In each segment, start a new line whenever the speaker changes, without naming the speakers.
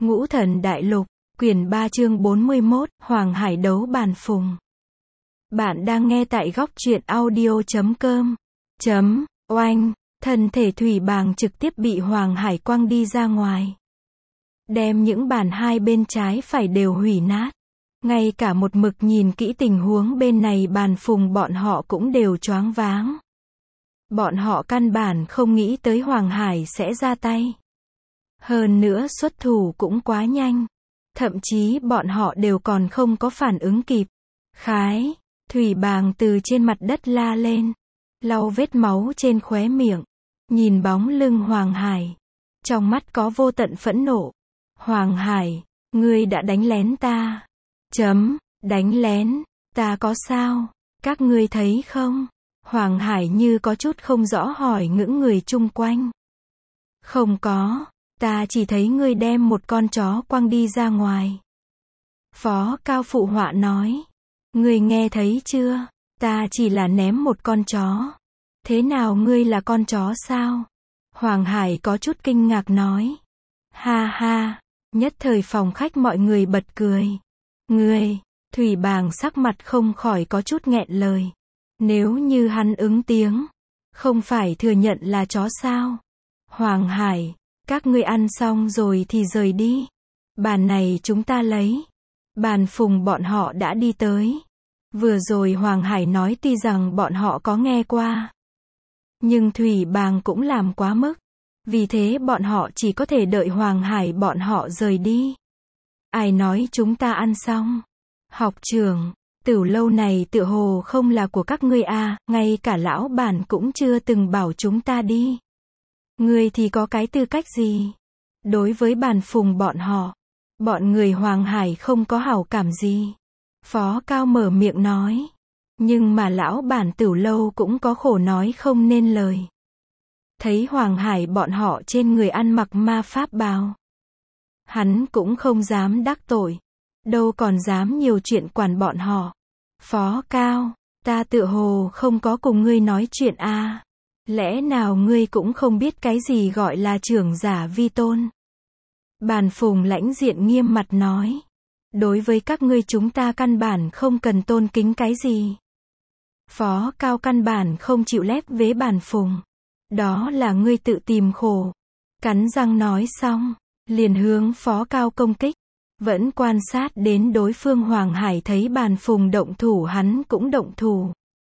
Ngũ Thần Đại Lục, quyển 3 chương 41, Hoàng Hải đấu bàn phùng. Bạn đang nghe tại góc truyện audio.com. Oanh, thân thể Thủy Bàng trực tiếp bị Hoàng Hải quăng đi ra ngoài. Đem những bàn hai bên trái phải đều hủy nát. Ngay cả một mực nhìn kỹ tình huống bên này bàn phùng bọn họ cũng đều choáng váng. Bọn họ căn bản không nghĩ tới Hoàng Hải sẽ ra tay. Hơn nữa xuất thủ cũng quá nhanh. Thậm chí bọn họ đều còn không có phản ứng kịp. Khái, Thủy Bàng từ trên mặt đất la lên. Lau vết máu trên khóe miệng. Nhìn bóng lưng Hoàng Hải. Trong mắt có vô tận phẫn nộ. Hoàng Hải, ngươi đã đánh lén ta. Đánh lén, ta có sao? Các ngươi thấy không? Hoàng Hải như có chút không rõ hỏi những người chung quanh. Không có, ta chỉ thấy ngươi đem một con chó quăng đi ra ngoài. Phó Cao phụ họa nói. Ngươi nghe thấy chưa? Ta chỉ là ném một con chó. Thế nào ngươi là con chó sao? Hoàng Hải có chút kinh ngạc nói. Ha ha, nhất thời phòng khách mọi người bật cười. Ngươi, Thủy Bàng sắc mặt không khỏi có chút nghẹn lời. Nếu như hắn ứng tiếng, không phải thừa nhận là chó sao? Hoàng Hải, các ngươi ăn xong rồi thì rời đi. Bàn này chúng ta lấy. Bàn phùng bọn họ đã đi tới. Vừa rồi Hoàng Hải nói tuy rằng bọn họ có nghe qua. Nhưng Thủy Bàng cũng làm quá mức. Vì thế bọn họ chỉ có thể đợi Hoàng Hải bọn họ rời đi. Ai nói chúng ta ăn xong? Học trưởng, Tửu lâu này tựa hồ không là của các ngươi à, ngay cả lão bản cũng chưa từng bảo chúng ta đi. Ngươi thì có cái tư cách gì? Đối với bàn phùng bọn họ, bọn người Hoàng Hải không có hảo cảm gì. Phó Cao mở miệng nói. Nhưng mà lão bản Tửu lâu cũng có khổ nói không nên lời. Thấy Hoàng Hải bọn họ trên người ăn mặc ma pháp bào. Hắn cũng không dám đắc tội. Đâu còn dám nhiều chuyện quản bọn họ. Phó Cao, ta tựa hồ không có cùng ngươi nói chuyện à. Lẽ nào ngươi cũng không biết cái gì gọi là trưởng giả vi tôn? Bàn phùng lãnh diện nghiêm mặt nói. Đối với các ngươi chúng ta căn bản không cần tôn kính cái gì. Phó Cao căn bản không chịu lép vế bàn phùng. Đó là ngươi tự tìm khổ. Cắn răng nói xong, liền hướng Phó Cao công kích. Vẫn quan sát đến đối phương Hoàng Hải thấy bàn phùng động thủ hắn cũng động thủ.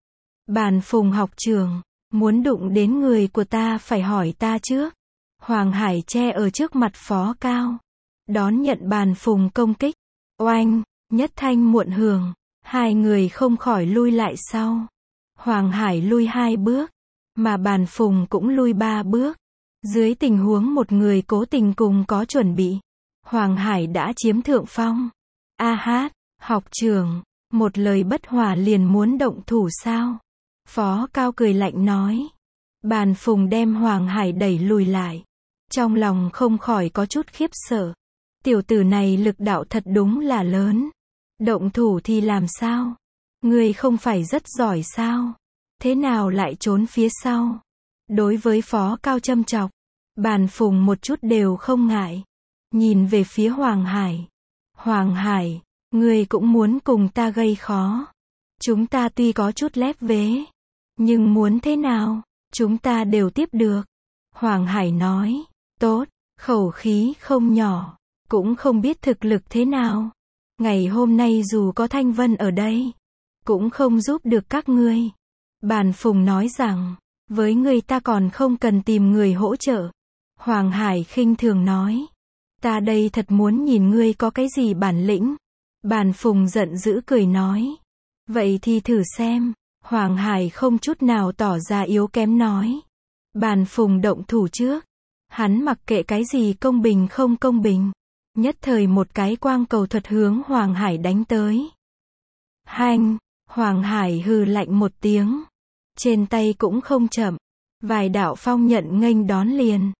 Bàn phùng học trưởng, muốn đụng đến người của ta phải hỏi ta trước. Hoàng Hải che ở trước mặt Phó Cao. Đón nhận bàn phùng công kích. Oanh, nhất thanh muộn hưởng. Hai người không khỏi lui lại sau. Hoàng Hải lui 2 bước. Mà bàn phùng cũng lui 3 bước. Dưới tình huống một người cố tình cùng có chuẩn bị. Hoàng Hải đã chiếm thượng phong. A hát, học trưởng, một lời bất hòa liền muốn động thủ sao? Phó Cao cười lạnh nói. Bàn phùng đem Hoàng Hải đẩy lùi lại. Trong lòng không khỏi có chút khiếp sợ. Tiểu tử này lực đạo thật đúng là lớn. Động thủ thì làm sao? Ngươi không phải rất giỏi sao? Thế nào lại trốn phía sau? Đối với Phó Cao châm chọc, bàn phùng một chút đều không ngại. Nhìn về phía Hoàng Hải. Hoàng Hải, ngươi cũng muốn cùng ta gây khó. Chúng ta tuy có chút lép vế. Nhưng muốn thế nào, chúng ta đều tiếp được. Hoàng Hải nói. Tốt, khẩu khí không nhỏ. Cũng không biết thực lực thế nào. Ngày hôm nay dù có Thanh Vân ở đây, cũng không giúp được các ngươi. Bàn phùng nói rằng, với người ta còn không cần tìm người hỗ trợ. Hoàng Hải khinh thường nói. Ta đây thật muốn nhìn ngươi có cái gì bản lĩnh. Bàn phùng giận dữ cười nói. Vậy thì thử xem. Hoàng Hải không chút nào tỏ ra yếu kém nói. Bàn phùng động thủ trước. Hắn mặc kệ cái gì công bình không công bình. Nhất thời một cái quang cầu thuật hướng Hoàng Hải đánh tới. Hanh, Hoàng Hải hừ lạnh một tiếng. Trên tay cũng không chậm. Vài đạo phong nhận nghênh đón liền.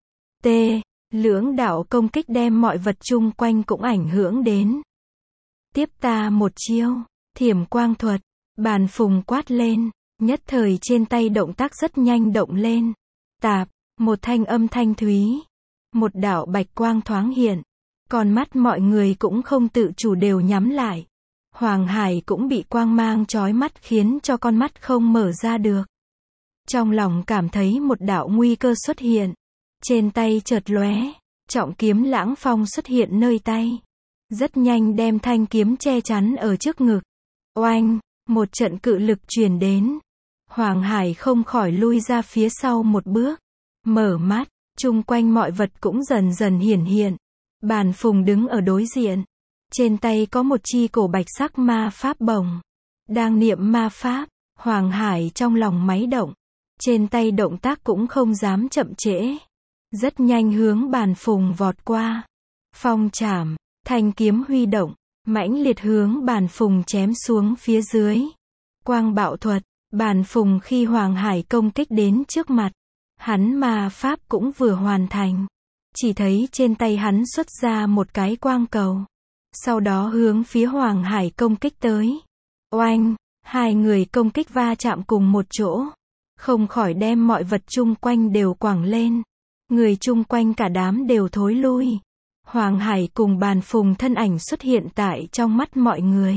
Lưỡng đạo công kích đem mọi vật chung quanh cũng ảnh hưởng đến. Tiếp ta một chiêu. Thiểm quang thuật. Bàn phùng quát lên. Nhất thời trên tay động tác rất nhanh động lên. Tạp, một thanh âm thanh thúy. Một đạo bạch quang thoáng hiện. Con mắt mọi người cũng không tự chủ đều nhắm lại. Hoàng Hải cũng bị quang mang chói mắt khiến cho con mắt không mở ra được. Trong lòng cảm thấy một đạo nguy cơ xuất hiện. Trên tay chợt lóe, trọng kiếm Lãng Phong xuất hiện nơi tay. Rất nhanh đem thanh kiếm che chắn ở trước ngực. Oanh, một trận cự lực truyền đến. Hoàng Hải không khỏi lui ra phía sau một bước. Mở mắt, chung quanh mọi vật cũng dần dần hiển hiện. Bàn Phùng đứng ở đối diện. Trên tay có một chi cổ bạch sắc ma pháp bổng. Đang niệm ma pháp, Hoàng Hải trong lòng máy động. Trên tay động tác cũng không dám chậm trễ. Rất nhanh hướng Bàn Phùng vọt qua. Phong chảm, thanh kiếm huy động, mãnh liệt hướng Bàn Phùng chém xuống phía dưới. Quang bạo thuật, Bàn Phùng khi Hoàng Hải công kích đến trước mặt. Hắn ma pháp cũng vừa hoàn thành. Chỉ thấy trên tay hắn xuất ra một cái quang cầu. Sau đó hướng phía Hoàng Hải công kích tới. Oanh, hai người công kích va chạm cùng một chỗ. Không khỏi đem mọi vật chung quanh đều quẳng lên. Người chung quanh cả đám đều thối lui. Hoàng Hải cùng Bàn Phùng thân ảnh xuất hiện tại trong mắt mọi người.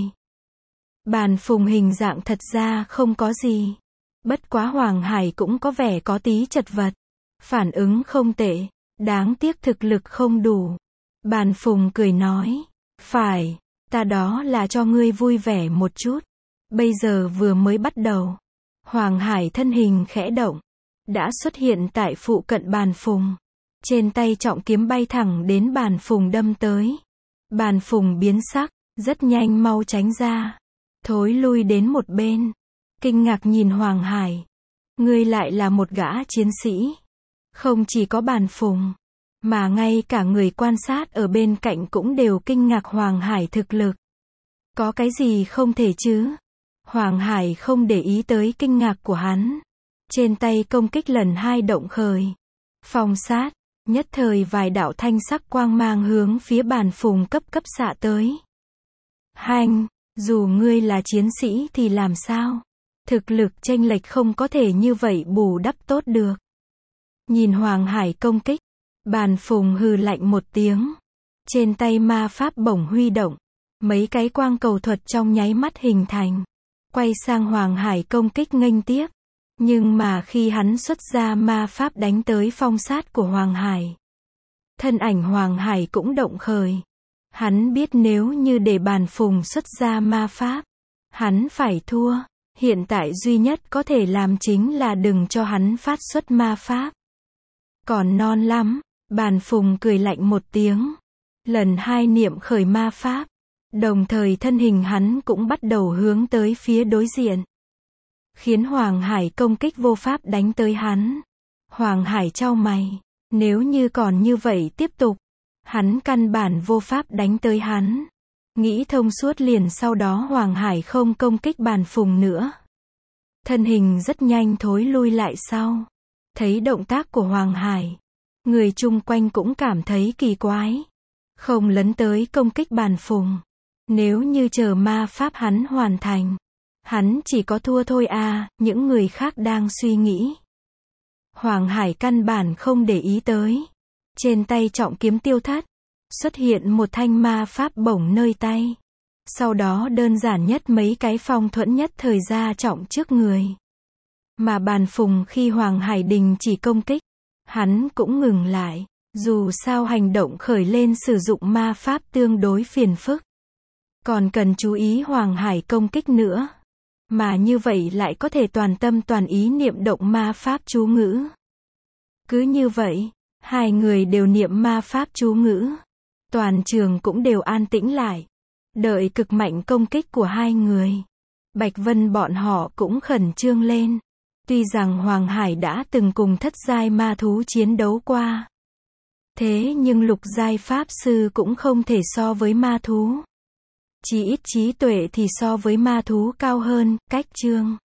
Bàn Phùng hình dạng thật ra không có gì. Bất quá Hoàng Hải cũng có vẻ có tí chật vật. Phản ứng không tệ. Đáng tiếc thực lực không đủ. Bàn Phùng cười nói. Phải, ta đó là cho ngươi vui vẻ một chút. Bây giờ vừa mới bắt đầu. Hoàng Hải thân hình khẽ động. Đã xuất hiện tại phụ cận Bàn Phùng. Trên tay trọng kiếm bay thẳng đến Bàn Phùng đâm tới. Bàn Phùng biến sắc, rất nhanh mau tránh ra. Thối lui đến một bên. Kinh ngạc nhìn Hoàng Hải. Ngươi lại là một gã chiến sĩ. Không chỉ có Bàn Phùng, mà ngay cả người quan sát ở bên cạnh cũng đều kinh ngạc Hoàng Hải thực lực. Có cái gì không thể chứ? Hoàng Hải không để ý tới kinh ngạc của hắn. Trên tay công kích lần hai động khởi. Phong sát, nhất thời vài đạo thanh sắc quang mang hướng phía Bàn Phùng cấp xạ tới. Hanh, dù ngươi là chiến sĩ thì làm sao? Thực lực chênh lệch không có thể như vậy bù đắp tốt được. Nhìn Hoàng Hải công kích, Bàn Phùng hừ lạnh một tiếng. Trên tay ma pháp bổng huy động. Mấy cái quang cầu thuật trong nháy mắt hình thành. Quay sang Hoàng Hải công kích nghênh tiếp. Nhưng mà khi hắn xuất ra ma pháp đánh tới phong sát của Hoàng Hải. Thân ảnh Hoàng Hải cũng động khởi. Hắn biết nếu như để Bàn Phùng xuất ra ma pháp, hắn phải thua. Hiện tại duy nhất có thể làm chính là đừng cho hắn phát xuất ma pháp. Còn non lắm, Bàn Phùng cười lạnh một tiếng. Lần hai niệm khởi ma pháp. Đồng thời thân hình hắn cũng bắt đầu hướng tới phía đối diện. Khiến Hoàng Hải công kích vô pháp đánh tới hắn. Hoàng Hải chau mày. Nếu như còn như vậy tiếp tục, hắn căn bản vô pháp đánh tới hắn. Nghĩ thông suốt liền sau đó Hoàng Hải không công kích Bàn Phùng nữa. Thân hình rất nhanh thối lui lại sau. Thấy động tác của Hoàng Hải, người chung quanh cũng cảm thấy kỳ quái. Không lấn tới công kích Bàn Phùng. Nếu như chờ ma pháp hắn hoàn thành, hắn chỉ có thua thôi à, những người khác đang suy nghĩ. Hoàng Hải căn bản không để ý tới. Trên tay trọng kiếm tiêu thất. Xuất hiện một thanh ma pháp bổng nơi tay. Sau đó đơn giản nhất mấy cái phong thuẫn nhất thời ra trọng trước người. Mà Bàn Phùng khi Hoàng Hải đình chỉ công kích, hắn cũng ngừng lại. Dù sao hành động khởi lên sử dụng ma pháp tương đối phiền phức. Còn cần chú ý Hoàng Hải công kích nữa. Mà như vậy lại có thể toàn tâm toàn ý niệm động ma pháp chú ngữ. Cứ như vậy, hai người đều niệm ma pháp chú ngữ. Toàn trường cũng đều an tĩnh lại. Đợi cực mạnh công kích của hai người. Bạch Vân bọn họ cũng khẩn trương lên. Tuy rằng Hoàng Hải đã từng cùng thất giai ma thú chiến đấu qua. Thế nhưng lục giai pháp sư cũng không thể so với ma thú. Chỉ ít trí tuệ thì so với ma thú cao hơn, cách chương.